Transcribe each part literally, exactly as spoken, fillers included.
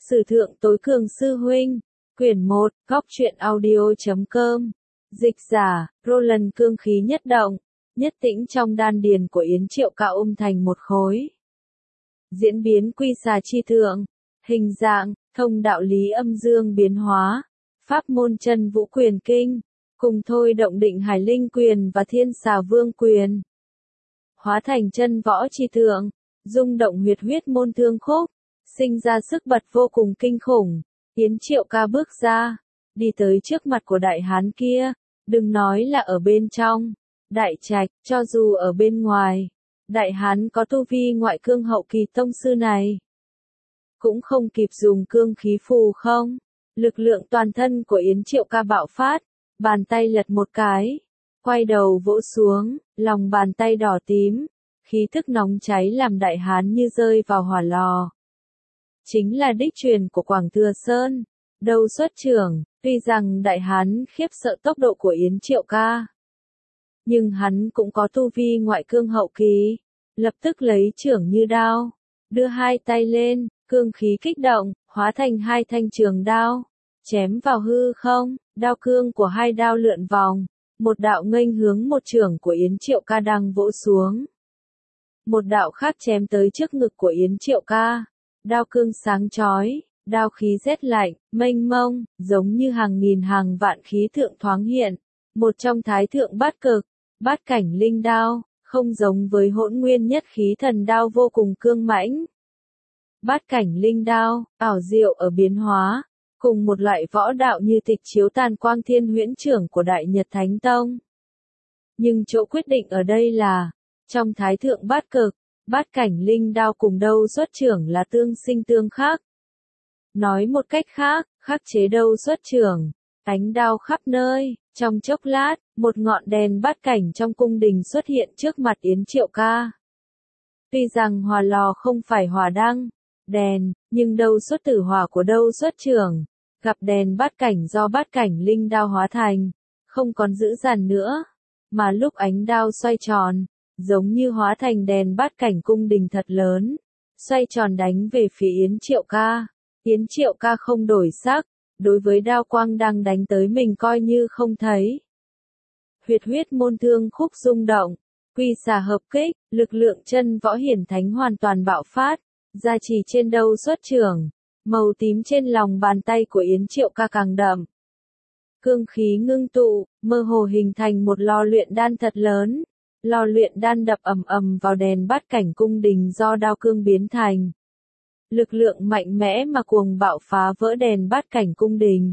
Sử thượng tối cường sư huynh, quyển một, góc truyện audio chấm com, dịch giả, Roland cương khí nhất động, nhất tĩnh trong đan điền của Yến Triệu Ca ôm thành một khối. Diễn biến quy xà chi thượng, hình dạng, thông đạo lý âm dương biến hóa, pháp môn chân vũ quyền kinh, cùng thôi động định hải linh quyền và thiên xà vương quyền. Hóa thành chân võ chi thượng, rung động huyệt huyết môn thương khúc, sinh ra sức bật vô cùng kinh khủng. Yến Triệu Ca bước ra, đi tới trước mặt của đại hán kia, đừng nói là ở bên trong đại trạch, cho dù ở bên ngoài, đại hán có tu vi ngoại cương hậu kỳ tông sư này, cũng không kịp dùng cương khí phù không. Lực lượng toàn thân của Yến Triệu Ca bạo phát, bàn tay lật một cái, quay đầu vỗ xuống, lòng bàn tay đỏ tím, khí thức nóng cháy làm đại hán như rơi vào hỏa lò. Chính là đích truyền của Quảng Thừa Sơn, đầu xuất trưởng. Tuy rằng đại hán khiếp sợ tốc độ của Yến Triệu Ca, nhưng hắn cũng có tu vi ngoại cương hậu kỳ, lập tức lấy trưởng như đao, đưa hai tay lên, cương khí kích động, hóa thành hai thanh trường đao, chém vào hư không, đao cương của hai đao lượn vòng, một đạo nghênh hướng một trưởng của Yến Triệu Ca đang vỗ xuống. Một đạo khác chém tới trước ngực của Yến Triệu Ca, đao cương sáng chói. Đao khí rét lạnh, mênh mông, giống như hàng nghìn hàng vạn khí thượng thoáng hiện. Một trong thái thượng bát cực, bát cảnh linh đao, không giống với hỗn nguyên nhất khí thần đao vô cùng cương mãnh. Bát cảnh linh đao, ảo diệu ở biến hóa, cùng một loại võ đạo như tịch chiếu tàn quang thiên huyễn trưởng của Đại Nhật Thánh Tông. Nhưng chỗ quyết định ở đây là, trong thái thượng bát cực, bát cảnh linh đao cùng đâu xuất trưởng là tương sinh tương khắc. Nói một cách khác, khắc chế đâu xuất trưởng, ánh đao khắp nơi, trong chốc lát, một ngọn đèn bát cảnh trong cung đình xuất hiện trước mặt Yến Triệu Ca. Tuy rằng hỏa lò không phải hỏa đăng, đèn, nhưng đâu xuất tử hỏa của đâu xuất trưởng, gặp đèn bát cảnh do bát cảnh linh đao hóa thành, không còn giữ dằn nữa, mà lúc ánh đao xoay tròn, giống như hóa thành đèn bát cảnh cung đình thật lớn, xoay tròn đánh về phía Yến Triệu Ca. Yến Triệu Ca không đổi sắc, đối với đao quang đang đánh tới mình coi như không thấy. Huyệt huyết môn thương khúc rung động, quy xà hợp kích, lực lượng chân võ hiển thánh hoàn toàn bạo phát, gia trì trên đâu xuất trưởng, màu tím trên lòng bàn tay của Yến Triệu Ca càng đậm. Cương khí ngưng tụ, mơ hồ hình thành một lò luyện đan thật lớn, lò luyện đan đập ầm ầm vào đèn bát cảnh cung đình do đao cương biến thành. Lực lượng mạnh mẽ mà cuồng bạo phá vỡ đèn bát cảnh cung đình.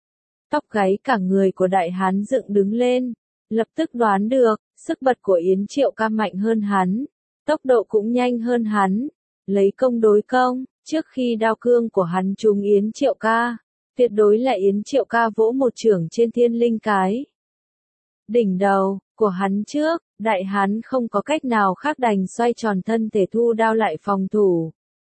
Tóc gáy cả người của đại hán dựng đứng lên, lập tức đoán được, sức bật của Yến Triệu Ca mạnh hơn hắn, tốc độ cũng nhanh hơn hắn, lấy công đối công, trước khi đao cương của hắn trúng Yến Triệu Ca, tuyệt đối là Yến Triệu Ca vỗ một chưởng trên thiên linh cái. Đỉnh đầu của hắn trước, đại hán không có cách nào khác đành xoay tròn thân thể thu đao lại phòng thủ.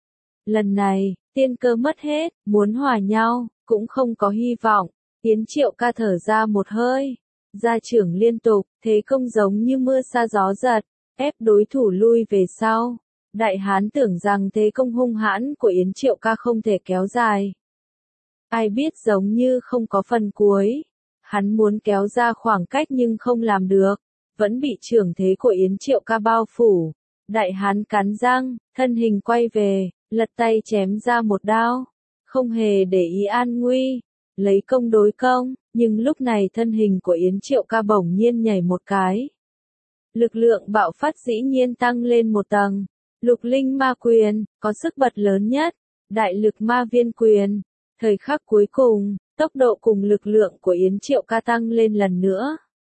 Lần này, tiên cơ mất hết, muốn hòa nhau, cũng không có hy vọng. Yến Triệu Ca thở ra một hơi, ra trưởng liên tục, thế công giống như mưa sa gió giật, ép đối thủ lui về sau. Đại hán tưởng rằng thế công hung hãn của Yến Triệu Ca không thể kéo dài. Ai biết giống như không có phần cuối. Hắn muốn kéo ra khoảng cách nhưng không làm được, vẫn bị trưởng thế của Yến Triệu Ca bao phủ. Đại hán cắn răng, thân hình quay về, lật tay chém ra một đao, không hề để ý an nguy, lấy công đối công, nhưng lúc này thân hình của Yến Triệu Ca bỗng nhiên nhảy một cái. Lực lượng bạo phát dĩ nhiên tăng lên một tầng, lục linh ma quyền, có sức bật lớn nhất, đại lực ma viên quyền, thời khắc cuối cùng, tốc độ cùng lực lượng của Yến Triệu Ca tăng lên lần nữa.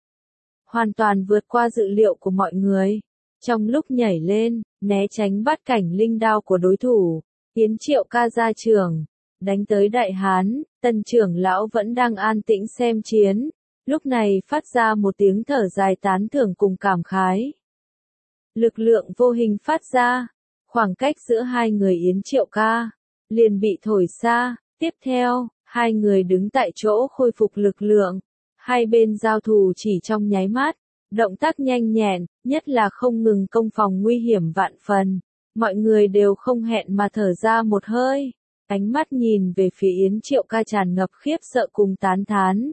Hoàn toàn vượt qua dự liệu của mọi người. Trong lúc nhảy lên, né tránh bát cảnh linh đao của đối thủ, Yến Triệu Ca ra trưởng, đánh tới đại hán, Tần trưởng lão vẫn đang an tĩnh xem chiến, lúc này phát ra một tiếng thở dài tán thưởng cùng cảm khái. Lực lượng vô hình phát ra, khoảng cách giữa hai người Yến Triệu Ca liền bị thổi xa, tiếp theo, hai người đứng tại chỗ khôi phục lực lượng, hai bên giao thủ chỉ trong nháy mắt. Động tác nhanh nhẹn, nhất là không ngừng công phòng nguy hiểm vạn phần. Mọi người đều không hẹn mà thở ra một hơi. ánh mắt nhìn về phía Yến Triệu Ca tràn ngập khiếp sợ cùng tán thán.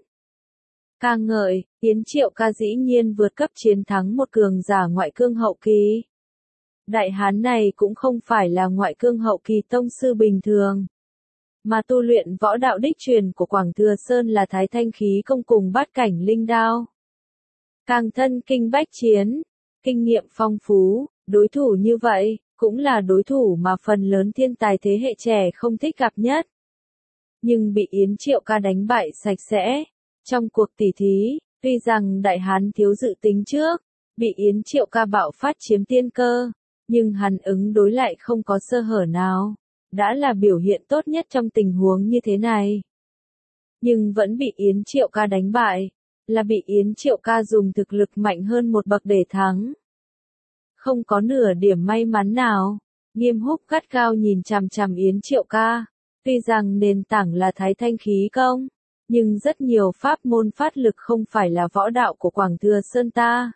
Ca ngợi, Yến Triệu Ca dĩ nhiên vượt cấp chiến thắng một cường giả ngoại cương hậu kỳ. Đại hán này cũng không phải là ngoại cương hậu kỳ tông sư bình thường, mà tu luyện võ đạo đích truyền của Quảng Thừa Sơn là Thái Thanh khí công cùng bát cảnh linh đao. Càng thân kinh bách chiến, kinh nghiệm phong phú, đối thủ như vậy, cũng là đối thủ mà phần lớn thiên tài thế hệ trẻ không thích gặp nhất. Nhưng bị Yến Triệu Ca đánh bại sạch sẽ. Trong cuộc tỉ thí, tuy rằng đại hán thiếu dự tính trước, bị Yến Triệu Ca bạo phát chiếm tiên cơ, nhưng hắn ứng đối lại không có sơ hở nào, đã là biểu hiện tốt nhất trong tình huống như thế này. Nhưng vẫn bị Yến Triệu Ca đánh bại, là bị Yến Triệu Ca dùng thực lực mạnh hơn một bậc để thắng. Không có nửa điểm may mắn nào, Nghiêm Húc gắt gao nhìn chằm chằm Yến Triệu Ca, tuy rằng nền tảng là Thái Thanh khí công, nhưng rất nhiều pháp môn phát lực không phải là võ đạo của Quảng Thừa Sơn ta.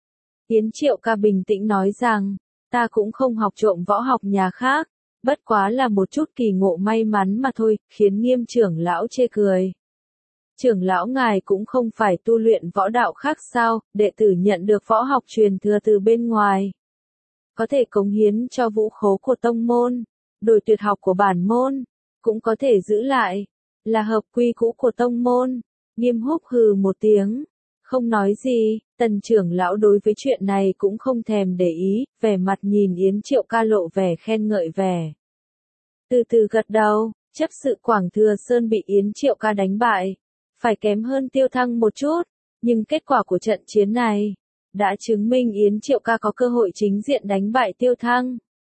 Yến Triệu Ca bình tĩnh nói rằng, ta cũng không học trộm võ học nhà khác, bất quá là một chút kỳ ngộ may mắn mà thôi, khiến Nghiêm trưởng lão chê cười. Trưởng lão ngài cũng không phải tu luyện võ đạo khác sao, đệ tử nhận được võ học truyền thừa từ bên ngoài. Có thể cống hiến cho vũ khố của tông môn, đổi tuyệt học của bản môn, cũng có thể giữ lại, là hợp quy cũ của tông môn. Nghiêm Húc hừ một tiếng, không nói gì, Tần trưởng lão đối với chuyện này cũng không thèm để ý, vẻ mặt nhìn Yến Triệu Ca lộ vẻ khen ngợi vẻ. Từ từ gật đầu, chấp sự Quảng Thừa Sơn bị Yến Triệu Ca đánh bại, phải kém hơn Tiêu Thăng một chút, nhưng kết quả của trận chiến này đã chứng minh Yến Triệu Ca có cơ hội chính diện đánh bại Tiêu Thăng.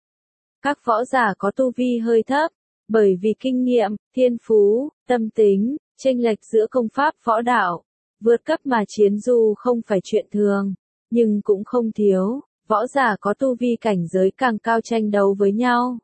Các võ giả có tu vi hơi thấp, bởi vì kinh nghiệm, thiên phú, tâm tính, chênh lệch giữa công pháp võ đạo, vượt cấp mà chiến dù không phải chuyện thường, nhưng cũng không thiếu, võ giả có tu vi cảnh giới càng cao tranh đấu với nhau.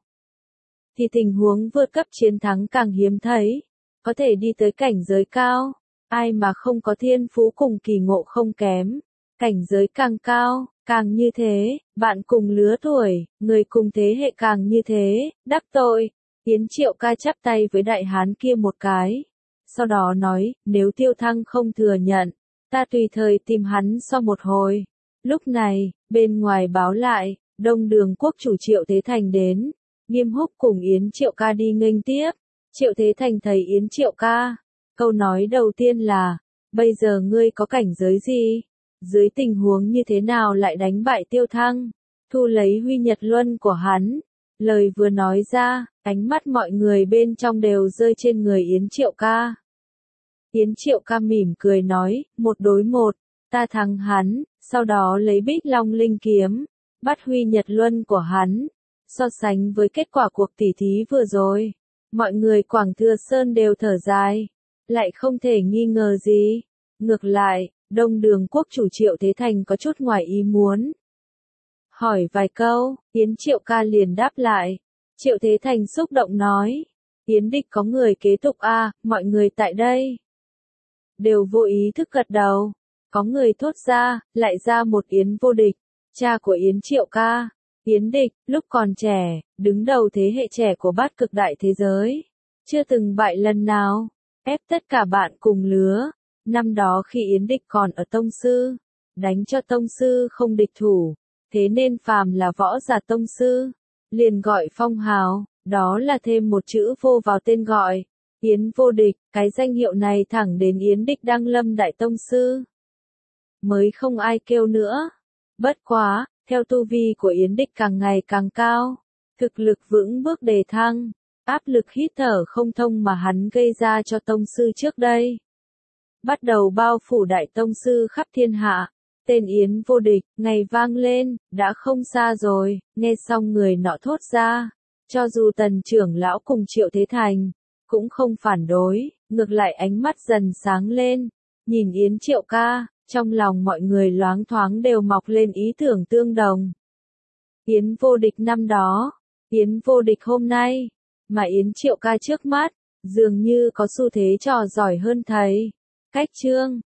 Thì tình huống vượt cấp chiến thắng càng hiếm thấy, có thể đi tới cảnh giới cao, ai mà không có thiên phú cùng kỳ ngộ không kém, cảnh giới càng cao, càng như thế, bạn cùng lứa tuổi, người cùng thế hệ càng như thế, đắc tội. Yến Triệu Ca chắp tay với đại hán kia một cái, sau đó nói, nếu Tiêu Thăng không thừa nhận, ta tùy thời tìm hắn sau một hồi. Lúc này, bên ngoài báo lại, Đông Đường quốc chủ Triệu Thế Thành đến, Nghiêm Húc cùng Yến Triệu Ca đi nghênh tiếp. Triệu Thế Thành thấy Yến Triệu Ca, câu nói đầu tiên là, bây giờ ngươi có cảnh giới gì? Dưới tình huống như thế nào lại đánh bại Tiêu Thăng? Thu lấy huy nhật luân của hắn. Lời vừa nói ra, ánh mắt mọi người bên trong đều rơi trên người Yến Triệu Ca. Yến Triệu Ca mỉm cười nói, một đối một, ta thắng hắn, sau đó lấy Bích Long Linh kiếm, bắt huy nhật luân của hắn. So sánh với kết quả cuộc tỉ thí vừa rồi, mọi người Quảng Thừa Sơn đều thở dài, lại không thể nghi ngờ gì. Ngược lại, Đông Đường quốc chủ Triệu Thế Thành có chút ngoài ý muốn. Hỏi vài câu, Yến Triệu Ca liền đáp lại. Triệu Thế Thành xúc động nói, Yến địch có người kế tục a, à, mọi người tại đây đều vô ý thức gật đầu. Có người thốt ra, lại ra một Yến vô địch, cha của Yến Triệu Ca. Yến địch, lúc còn trẻ, đứng đầu thế hệ trẻ của bát cực đại thế giới, chưa từng bại lần nào, ép tất cả bạn cùng lứa. Năm đó khi Yến địch còn ở tông sư, đánh cho tông sư không địch thủ, thế nên phàm là võ giả tông sư, liền gọi phong hào, đó là thêm một chữ vô vào tên gọi. Yến vô địch, cái danh hiệu này thẳng đến Yến địch đăng lâm đại tông sư mới không ai kêu nữa. Bất quá, theo tu vi của Yến địch càng ngày càng cao, thực lực vững bước đề thăng, áp lực hít thở không thông mà hắn gây ra cho tông sư trước đây, bắt đầu bao phủ đại tông sư khắp thiên hạ. Tên Yến vô địch, ngày vang lên, đã không xa rồi. Nghe xong người nọ thốt ra, cho dù Tần trưởng lão cùng Triệu Thế Thành cũng không phản đối, ngược lại ánh mắt dần sáng lên, nhìn Yến Triệu Ca, trong lòng mọi người loáng thoáng đều mọc lên ý tưởng tương đồng. Yến vô địch năm đó, Yến vô địch hôm nay, mà Yến Triệu Ca trước mắt, dường như có xu thế trò giỏi hơn thầy. Cách chương